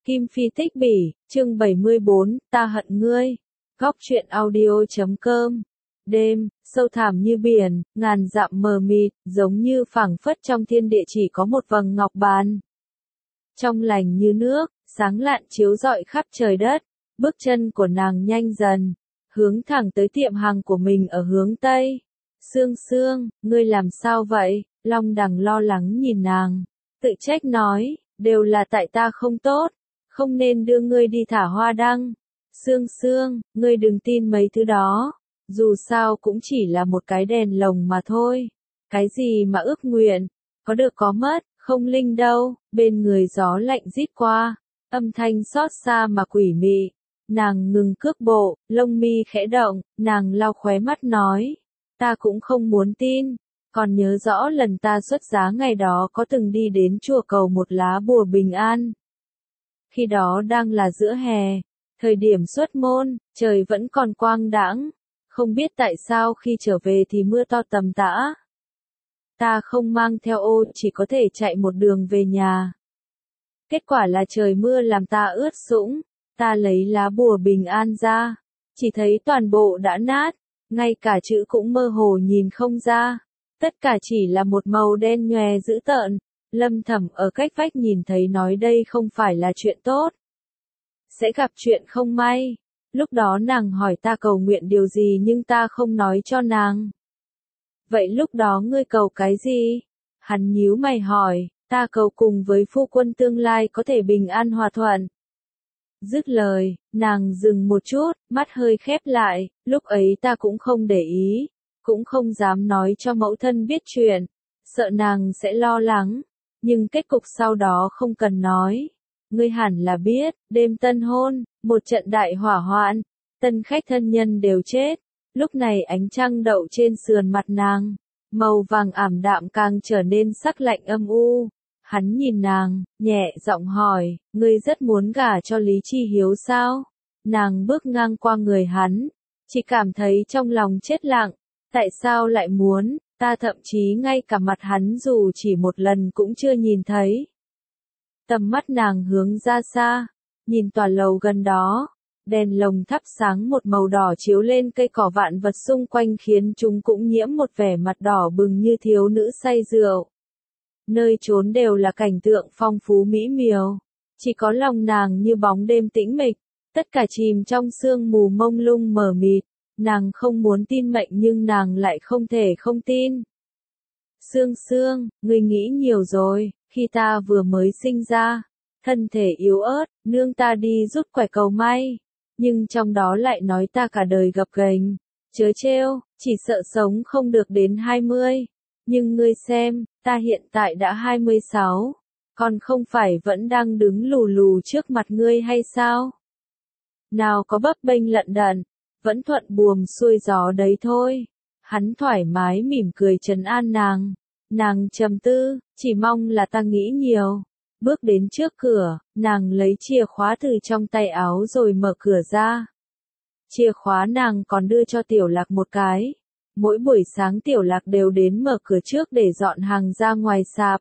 Kim Phi Tích Bỉ, chương 74, ta hận ngươi. Góc truyện audio.com. Đêm, sâu thẳm như biển, ngàn dặm mờ mịt, giống như phảng phất trong thiên địa chỉ có một vầng ngọc bàn. Trong lành như nước, sáng lạn chiếu rọi khắp trời đất, bước chân của nàng nhanh dần, hướng thẳng tới tiệm hàng của mình ở hướng Tây. Sương Sương, ngươi làm sao vậy? Long Đằng lo lắng nhìn nàng, tự trách nói, đều là tại ta không tốt, không nên đưa ngươi đi thả hoa đăng. Sương Sương, ngươi đừng tin mấy thứ đó, dù sao cũng chỉ là một cái đèn lồng mà thôi. Cái gì mà ước nguyện, có được có mất, không linh đâu. Bên người gió lạnh rít qua, âm thanh xót xa mà quỷ mị. Nàng ngừng cước bộ, lông mi khẽ động, nàng lau khóe mắt nói, ta cũng không muốn tin. Còn nhớ rõ lần ta xuất giá ngày đó có từng đi đến chùa cầu một lá bùa bình an. Khi đó đang là giữa hè, thời điểm xuất môn, trời vẫn còn quang đãng, không biết tại sao khi trở về thì mưa to tầm tã. Ta không mang theo ô, chỉ có thể chạy một đường về nhà. Kết quả là trời mưa làm ta ướt sũng, ta lấy lá bùa bình an ra, chỉ thấy toàn bộ đã nát, ngay cả chữ cũng mơ hồ nhìn không ra. Tất cả chỉ là một màu đen nhòe dữ tợn. Lâm Thẩm ở cách vách nhìn thấy nói đây không phải là chuyện tốt. Sẽ gặp chuyện không may. Lúc đó nàng hỏi ta cầu nguyện điều gì nhưng ta không nói cho nàng. Vậy lúc đó ngươi cầu cái gì? Hắn nhíu mày hỏi, ta cầu cùng với phu quân tương lai có thể bình an hòa thuận. Dứt lời, nàng dừng một chút, mắt hơi khép lại, lúc ấy ta cũng không để ý, cũng không dám nói cho mẫu thân biết chuyện, sợ nàng sẽ lo lắng, nhưng kết cục sau đó không cần nói. Ngươi hẳn là biết, đêm tân hôn, một trận đại hỏa hoạn, tân khách thân nhân đều chết, lúc này ánh trăng đậu trên sườn mặt nàng, màu vàng ảm đạm càng trở nên sắc lạnh âm u. Hắn nhìn nàng, nhẹ giọng hỏi, ngươi rất muốn gả cho Lý Chi Hiếu sao? Nàng bước ngang qua người hắn, chỉ cảm thấy trong lòng chết lặng, tại sao lại muốn, ta thậm chí ngay cả mặt hắn dù chỉ một lần cũng chưa nhìn thấy. Tầm mắt nàng hướng ra xa, nhìn tòa lầu gần đó, đèn lồng thắp sáng một màu đỏ chiếu lên cây cỏ vạn vật xung quanh khiến chúng cũng nhiễm một vẻ mặt đỏ bừng như thiếu nữ say rượu. Nơi trốn đều là cảnh tượng phong phú mỹ miều, chỉ có lòng nàng như bóng đêm tĩnh mịch, tất cả chìm trong sương mù mông lung mờ mịt, nàng không muốn tin mệnh nhưng nàng lại không thể không tin. Sương Sương, ngươi nghĩ nhiều rồi, khi ta vừa mới sinh ra, thân thể yếu ớt, nương ta đi rút quẻ cầu may, nhưng trong đó lại nói ta cả đời gập ghềnh, chớ trêu, chỉ sợ sống không được đến 20. Nhưng ngươi xem, ta hiện tại đã 26, còn không phải vẫn đang đứng lù lù trước mặt ngươi hay sao? Nào có bấp bênh lận đận, vẫn thuận buồm xuôi gió đấy thôi. Hắn thoải mái mỉm cười trấn an nàng. Nàng trầm tư, chỉ mong là ta nghĩ nhiều. Bước đến trước cửa, nàng lấy chìa khóa từ trong tay áo rồi mở cửa ra. Chìa khóa nàng còn đưa cho Tiểu Lạc một cái. Mỗi buổi sáng Tiểu Lạc đều đến mở cửa trước để dọn hàng ra ngoài sạp.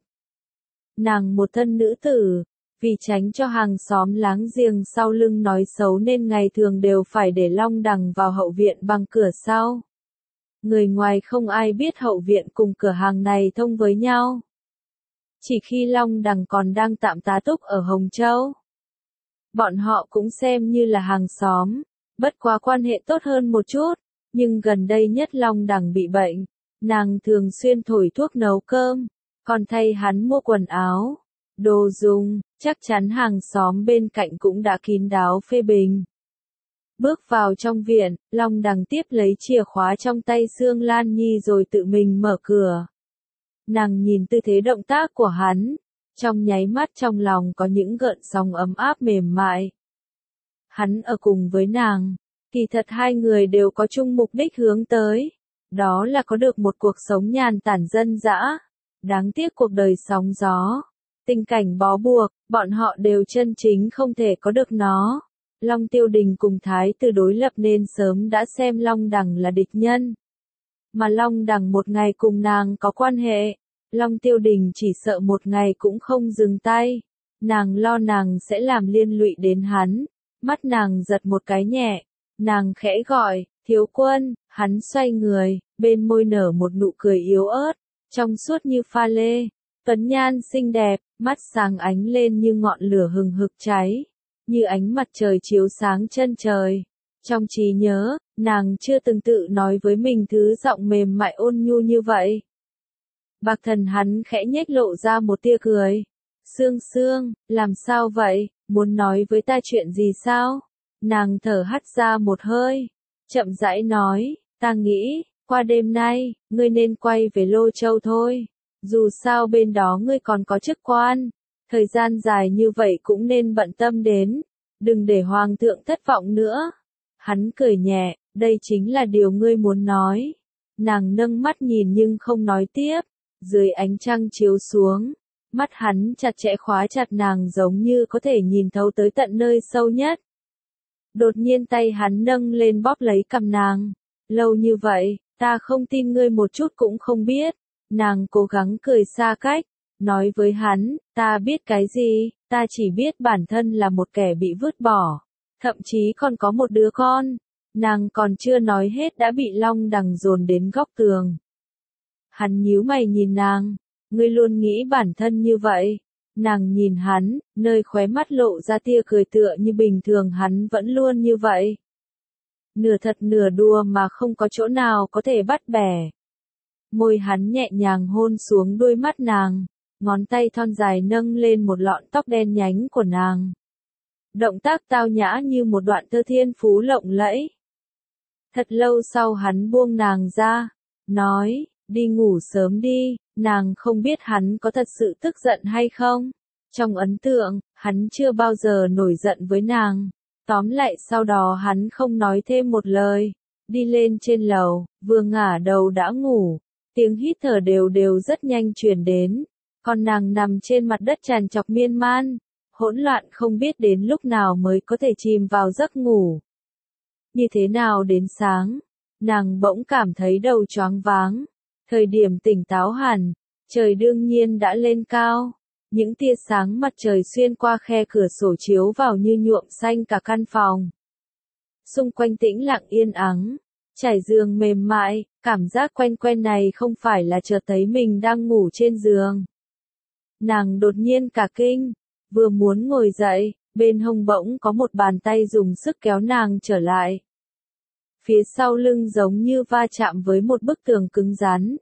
Nàng một thân nữ tử, vì tránh cho hàng xóm láng giềng sau lưng nói xấu nên ngày thường đều phải để Long Đằng vào hậu viện bằng cửa sau. Người ngoài không ai biết hậu viện cùng cửa hàng này thông với nhau. Chỉ khi Long Đằng còn đang tạm tá túc ở Hồng Châu, bọn họ cũng xem như là hàng xóm, bất quá quan hệ tốt hơn một chút. Nhưng gần đây nhất Long Đằng bị bệnh, nàng thường xuyên thổi thuốc nấu cơm, còn thay hắn mua quần áo, đồ dùng, chắc chắn hàng xóm bên cạnh cũng đã kín đáo phê bình. Bước vào trong viện, Long Đằng tiếp lấy chìa khóa trong tay Sương Lan Nhi rồi tự mình mở cửa. Nàng nhìn tư thế động tác của hắn, trong nháy mắt trong lòng có những gợn sóng ấm áp mềm mại. Hắn ở cùng với nàng. Kỳ thật hai người đều có chung mục đích hướng tới, đó là có được một cuộc sống nhàn tản dân dã. Đáng tiếc cuộc đời sóng gió, tình cảnh bó buộc, bọn họ đều chân chính không thể có được nó. Long Tiêu Đình cùng Thái Tử đối lập nên sớm đã xem Long Đằng là địch nhân. Mà Long Đằng một ngày cùng nàng có quan hệ, Long Tiêu Đình chỉ sợ một ngày cũng không dừng tay. Nàng lo nàng sẽ làm liên lụy đến hắn. Mắt nàng giật một cái nhẹ. Nàng khẽ gọi, thiếu quân, hắn xoay người, bên môi nở một nụ cười yếu ớt, trong suốt như pha lê. Tuấn nhan xinh đẹp, mắt sáng ánh lên như ngọn lửa hừng hực cháy, như ánh mặt trời chiếu sáng chân trời. Trong trí nhớ, nàng chưa từng tự nói với mình thứ giọng mềm mại ôn nhu như vậy. Bạc Thần hắn khẽ nhếch lộ ra một tia cười. Sương Sương, làm sao vậy, muốn nói với ta chuyện gì sao? Nàng thở hắt ra một hơi, chậm rãi nói, ta nghĩ, qua đêm nay, ngươi nên quay về Lô Châu thôi. Dù sao bên đó ngươi còn có chức quan, thời gian dài như vậy cũng nên bận tâm đến, đừng để hoàng thượng thất vọng nữa. Hắn cười nhẹ, đây chính là điều ngươi muốn nói. Nàng nâng mắt nhìn nhưng không nói tiếp, dưới ánh trăng chiếu xuống, mắt hắn chặt chẽ khóa chặt nàng giống như có thể nhìn thấu tới tận nơi sâu nhất. Đột nhiên tay hắn nâng lên bóp lấy cằm nàng. Lâu như vậy, ta không tin ngươi một chút cũng không biết. Nàng cố gắng cười xa cách, nói với hắn, ta biết cái gì, ta chỉ biết bản thân là một kẻ bị vứt bỏ, thậm chí còn có một đứa con. Nàng còn chưa nói hết đã bị long đằng dồn đến góc tường. Hắn nhíu mày nhìn nàng, ngươi luôn nghĩ bản thân như vậy. Nàng nhìn hắn, nơi khóe mắt lộ ra tia cười tựa như bình thường hắn vẫn luôn như vậy. Nửa thật nửa đùa mà không có chỗ nào có thể bắt bẻ. Môi hắn nhẹ nhàng hôn xuống đôi mắt nàng, ngón tay thon dài nâng lên một lọn tóc đen nhánh của nàng. Động tác tao nhã như một đoạn thơ thiên phú lộng lẫy. Thật lâu sau hắn buông nàng ra, nói, đi ngủ sớm đi. Nàng không biết hắn có thật sự tức giận hay không. Trong ấn tượng, hắn chưa bao giờ nổi giận với nàng. Tóm lại sau đó hắn không nói thêm một lời. Đi lên trên lầu, vừa ngả đầu đã ngủ. Tiếng hít thở đều đều rất nhanh truyền đến. Còn nàng nằm trên mặt đất tràn trọc miên man. Hỗn loạn không biết đến lúc nào mới có thể chìm vào giấc ngủ. Như thế nào đến sáng, nàng bỗng cảm thấy đầu choáng váng. Thời điểm tỉnh táo hẳn, trời đương nhiên đã lên cao. Những tia sáng mặt trời xuyên qua khe cửa sổ chiếu vào như nhuộm xanh cả căn phòng. Xung quanh tĩnh lặng yên ắng, trải giường mềm mại, cảm giác quen quen này không phải là chợt thấy mình đang ngủ trên giường. Nàng đột nhiên cả kinh, vừa muốn ngồi dậy, bên hông bỗng có một bàn tay dùng sức kéo nàng trở lại. Phía sau lưng giống như va chạm với một bức tường cứng rắn.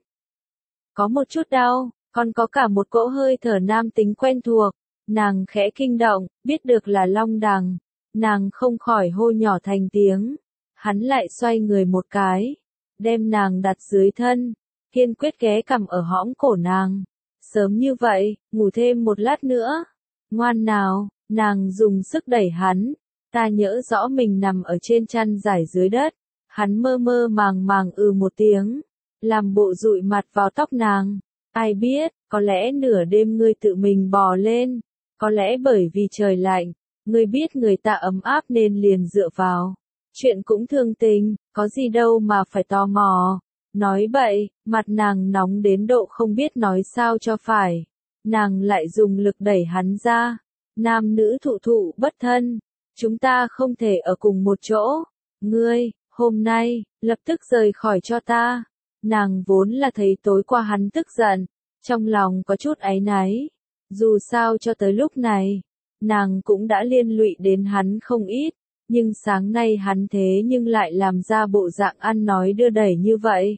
Có một chút đau, còn có cả một cỗ hơi thở nam tính quen thuộc. Nàng khẽ kinh động, biết được là Long Đằng. Nàng không khỏi hô nhỏ thành tiếng. Hắn lại xoay người một cái, đem nàng đặt dưới thân, kiên quyết ghé cằm ở hõm cổ nàng. Sớm như vậy, ngủ thêm một lát nữa. Ngoan nào, nàng dùng sức đẩy hắn. Ta nhớ rõ mình nằm ở trên chăn trải dưới đất. Hắn mơ mơ màng màng một tiếng, làm bộ dụi mặt vào tóc nàng. Ai biết, có lẽ nửa đêm ngươi tự mình bò lên, có lẽ bởi vì trời lạnh, ngươi biết người ta ấm áp nên liền dựa vào. Chuyện cũng thương tình, có gì đâu mà phải tò mò. Nói bậy, mặt nàng nóng đến độ không biết nói sao cho phải. Nàng lại dùng lực đẩy hắn ra. Nam nữ thụ thụ bất thân, chúng ta không thể ở cùng một chỗ. Ngươi, hôm nay, lập tức rời khỏi cho ta. Nàng vốn là thấy tối qua hắn tức giận, trong lòng có chút áy náy. Dù sao cho tới lúc này, nàng cũng đã liên lụy đến hắn không ít, nhưng sáng nay hắn thế nhưng lại làm ra bộ dạng ăn nói đưa đẩy như vậy.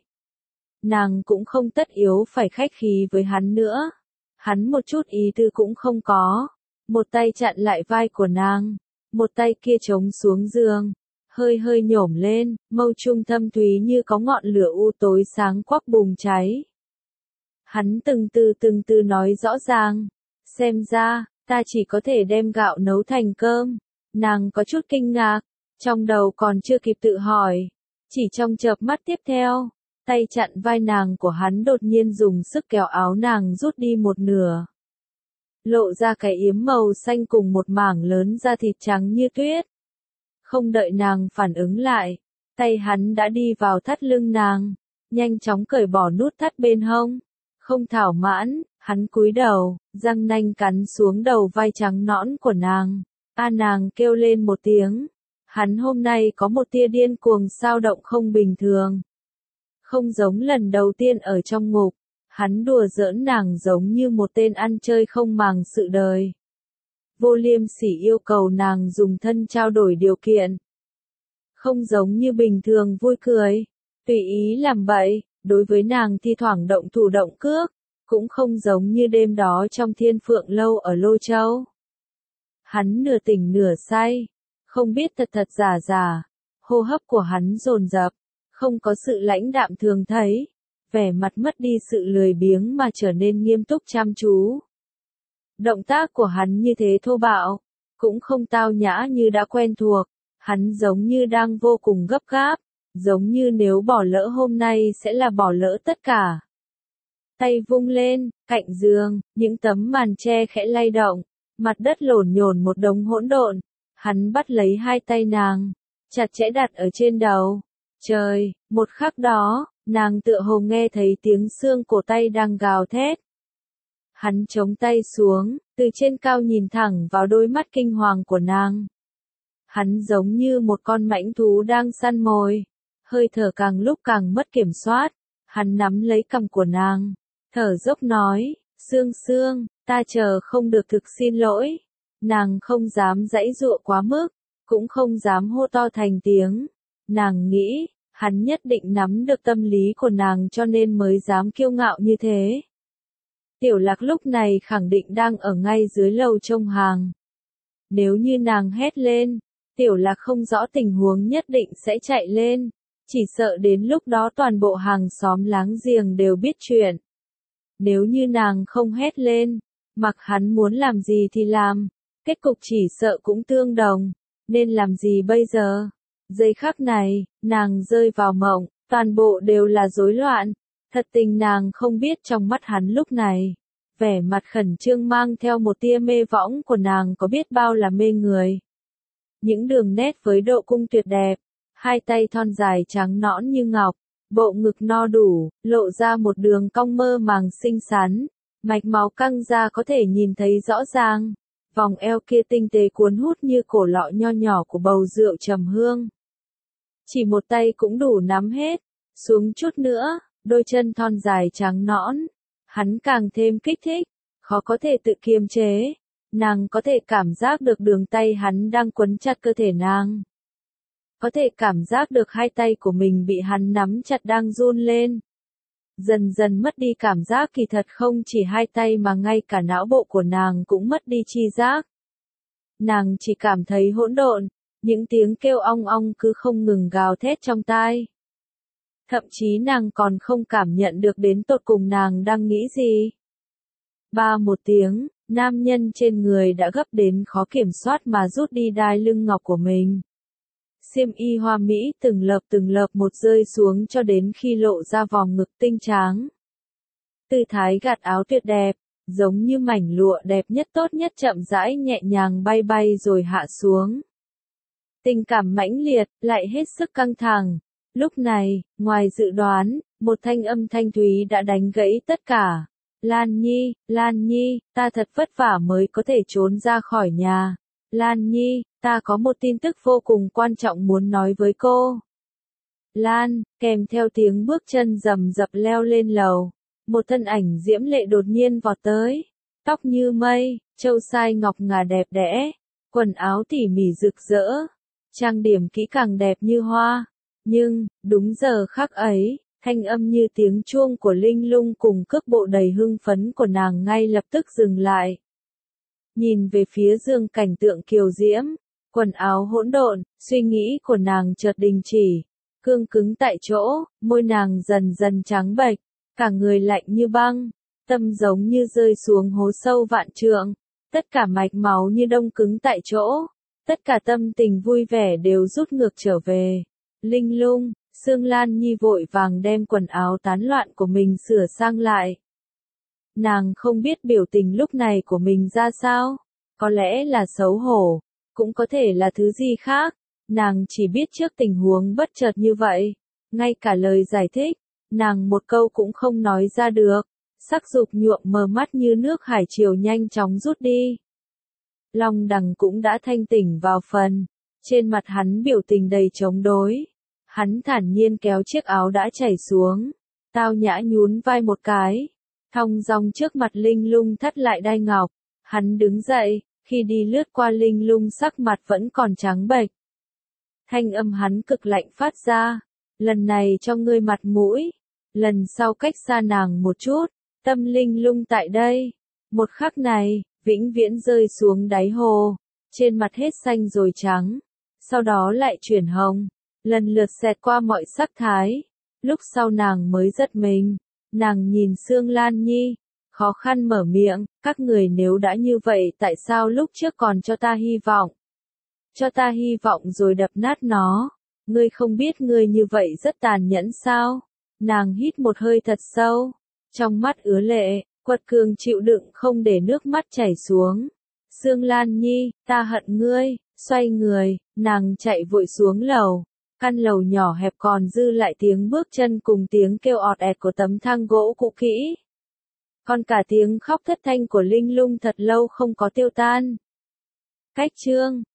Nàng cũng không tất yếu phải khách khí với hắn nữa. Hắn một chút ý tư cũng không có. Một tay chặn lại vai của nàng, một tay kia chống xuống giường. Hơi hơi nhổm lên, mâu trung thâm thúy như có ngọn lửa u tối sáng quắc bùng cháy. Hắn từng từ nói rõ ràng, xem ra, ta chỉ có thể đem gạo nấu thành cơm. Nàng có chút kinh ngạc, trong đầu còn chưa kịp tự hỏi. Chỉ trong chợp mắt tiếp theo, tay chặn vai nàng của hắn đột nhiên dùng sức kéo áo nàng rút đi một nửa. Lộ ra cái yếm màu xanh cùng một mảng lớn da thịt trắng như tuyết. Không đợi nàng phản ứng lại, tay hắn đã đi vào thắt lưng nàng, nhanh chóng cởi bỏ nút thắt bên hông. Không thỏa mãn, Hắn cúi đầu, răng nanh cắn xuống đầu vai trắng nõn của nàng. Nàng kêu lên một tiếng. Hắn hôm nay có một tia điên cuồng xao động không bình thường. Không giống lần đầu tiên ở trong ngục, hắn đùa giỡn nàng giống như một tên ăn chơi không màng sự đời. Vô liêm sỉ yêu cầu nàng dùng thân trao đổi điều kiện. Không giống như bình thường vui cười, tùy ý làm bậy, đối với nàng thi thoảng động thủ động cước, cũng không giống như đêm đó trong Thiên Phượng Lâu ở Lô Châu. Hắn nửa tỉnh nửa say, không biết thật thật giả giả, hô hấp của hắn dồn dập, không có sự lãnh đạm thường thấy, vẻ mặt mất đi sự lười biếng mà trở nên nghiêm túc chăm chú. Động tác của hắn như thế thô bạo, cũng không tao nhã như đã quen thuộc, hắn giống như đang vô cùng gấp gáp, giống như nếu bỏ lỡ hôm nay sẽ là bỏ lỡ tất cả. Tay vung lên, cạnh giường, những tấm màn che khẽ lay động, mặt đất lổn nhổn một đống hỗn độn, hắn bắt lấy hai tay nàng, chặt chẽ đặt ở trên đầu. Trời, một khắc đó, nàng tựa hồ nghe thấy tiếng xương cổ tay đang gào thét. Hắn chống tay xuống, từ trên cao nhìn thẳng vào đôi mắt kinh hoàng của nàng. Hắn giống như một con mãnh thú đang săn mồi, hơi thở càng lúc càng mất kiểm soát. Hắn nắm lấy cằm của nàng, thở dốc nói, Sương Sương, ta chờ không được thực xin lỗi. Nàng không dám giãy giụa quá mức, cũng không dám hô to thành tiếng. Nàng nghĩ, hắn nhất định nắm được tâm lý của nàng cho nên mới dám kiêu ngạo như thế. Tiểu Lạc lúc này khẳng định đang ở ngay dưới lầu trông hàng. Nếu như nàng hét lên, Tiểu Lạc không rõ tình huống nhất định sẽ chạy lên, chỉ sợ đến lúc đó toàn bộ hàng xóm láng giềng đều biết chuyện. Nếu như nàng không hét lên, mặc hắn muốn làm gì thì làm, kết cục chỉ sợ cũng tương đồng, nên làm gì bây giờ? Giây khắc này, nàng rơi vào mộng, toàn bộ đều là rối loạn, thật tình nàng không biết trong mắt hắn lúc này, vẻ mặt khẩn trương mang theo một tia mê võng của nàng có biết bao là mê người. Những đường nét với độ cung tuyệt đẹp, hai tay thon dài trắng nõn như ngọc, bộ ngực no đủ, lộ ra một đường cong mơ màng xinh xắn, mạch máu căng ra có thể nhìn thấy rõ ràng, vòng eo kia tinh tế cuốn hút như cổ lọ nho nhỏ của bầu rượu trầm hương. Chỉ một tay cũng đủ nắm hết, xuống chút nữa, đôi chân thon dài trắng nõn, hắn càng thêm kích thích, khó có thể tự kiềm chế, nàng có thể cảm giác được đường tay hắn đang quấn chặt cơ thể nàng. Có thể cảm giác được hai tay của mình bị hắn nắm chặt đang run lên. Dần dần mất đi cảm giác kỳ thật không chỉ hai tay mà ngay cả não bộ của nàng cũng mất đi tri giác. Nàng chỉ cảm thấy hỗn độn, những tiếng kêu ong ong cứ không ngừng gào thét trong tai. Thậm chí nàng còn không cảm nhận được đến tột cùng nàng đang nghĩ gì. Ba một tiếng, nam nhân trên người đã gấp đến khó kiểm soát mà rút đi đai lưng ngọc của mình. Xiêm y hoa mỹ từng lợp một rơi xuống cho đến khi lộ ra vòng ngực tinh tráng. Tư thái gạt áo tuyệt đẹp, giống như mảnh lụa đẹp nhất tốt nhất chậm rãi nhẹ nhàng bay bay rồi hạ xuống. Tình cảm mãnh liệt, lại hết sức căng thẳng. Lúc này, ngoài dự đoán, một thanh âm thanh thúy đã đánh gãy tất cả. Lan Nhi, ta thật vất vả mới có thể trốn ra khỏi nhà. Lan Nhi, ta có một tin tức vô cùng quan trọng muốn nói với cô. Lan, kèm theo tiếng bước chân rầm rập leo lên lầu. Một thân ảnh diễm lệ đột nhiên vọt tới. Tóc như mây, châu sai ngọc ngà đẹp đẽ. Quần áo tỉ mỉ rực rỡ. Trang điểm kỹ càng đẹp như hoa. Nhưng, đúng giờ khắc ấy, thanh âm như tiếng chuông của Linh Lung cùng cước bộ đầy hưng phấn của nàng ngay lập tức dừng lại. Nhìn về phía giường cảnh tượng kiều diễm, quần áo hỗn độn, suy nghĩ của nàng chợt đình chỉ, cương cứng tại chỗ, môi nàng dần dần trắng bệch, cả người lạnh như băng, tâm giống như rơi xuống hố sâu vạn trượng, tất cả mạch máu như đông cứng tại chỗ, tất cả tâm tình vui vẻ đều rút ngược trở về. Linh Lung, Sương Lan Nhi vội vàng đem quần áo tán loạn của mình sửa sang lại. Nàng không biết biểu tình lúc này của mình ra sao, có lẽ là xấu hổ, cũng có thể là thứ gì khác, nàng chỉ biết trước tình huống bất chợt như vậy, ngay cả lời giải thích, nàng một câu cũng không nói ra được, Sắc dục nhuộm mờ mắt như nước hải triều nhanh chóng rút đi. Long Đằng cũng đã thanh tỉnh vào phần. Trên mặt hắn biểu tình đầy chống đối. Hắn thản nhiên kéo chiếc áo đã chảy xuống. Tao nhã nhún vai một cái. Thong dong trước mặt Linh Lung thắt lại đai ngọc. Hắn đứng dậy, khi đi lướt qua Linh Lung sắc mặt vẫn còn trắng bệch. Thanh âm hắn cực lạnh phát ra. Lần này cho ngươi mặt mũi. Lần sau cách xa nàng một chút. Tâm Linh Lung tại đây. Một khắc này, vĩnh viễn rơi xuống đáy hồ. Trên mặt hết xanh rồi trắng. Sau đó lại chuyển hồng. Lần lượt xẹt qua mọi sắc thái. Lúc sau nàng mới giật mình. Nàng nhìn Sương Lan Nhi. Khó khăn mở miệng, các người nếu đã như vậy tại sao lúc trước còn cho ta hy vọng? Cho ta hy vọng rồi đập nát nó. Ngươi không biết ngươi như vậy rất tàn nhẫn sao? Nàng hít một hơi thật sâu. Trong mắt ứa lệ, quật cường chịu đựng không để nước mắt chảy xuống. Sương Lan Nhi, ta hận ngươi. Xoay người, nàng chạy vội xuống lầu. Căn lầu nhỏ hẹp còn dư lại tiếng bước chân cùng tiếng kêu ọt ẹt của tấm thang gỗ cũ kỹ. Còn cả tiếng khóc thất thanh của Linh Lung thật lâu không có tiêu tan. Cách chương